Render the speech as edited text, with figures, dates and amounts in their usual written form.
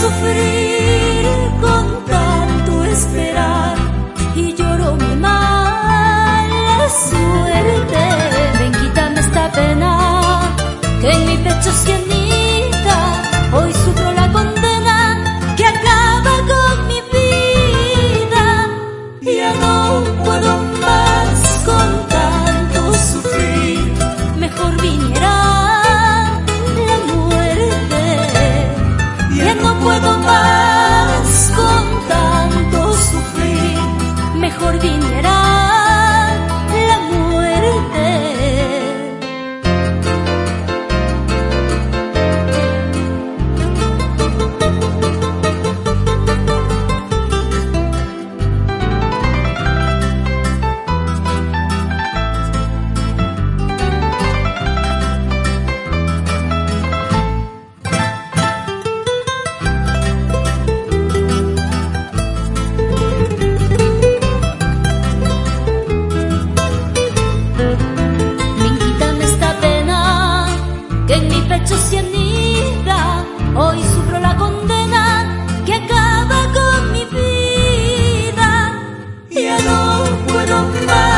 sufrir con tanto esperar y lloro mi mala suerte. Ven, quítame esta pena que en mi pecho se anida. Hoy sufro la condena que acaba con mi vida. Ya no puedo más con tanto sufrir. Mejor viniera la muerte. Ya no puedo más con tanto sufrir. Mejor viniera la muerte. En mi pecho se anida, hoy sufro la condena que acaba con mi vida. Ya no puedo más.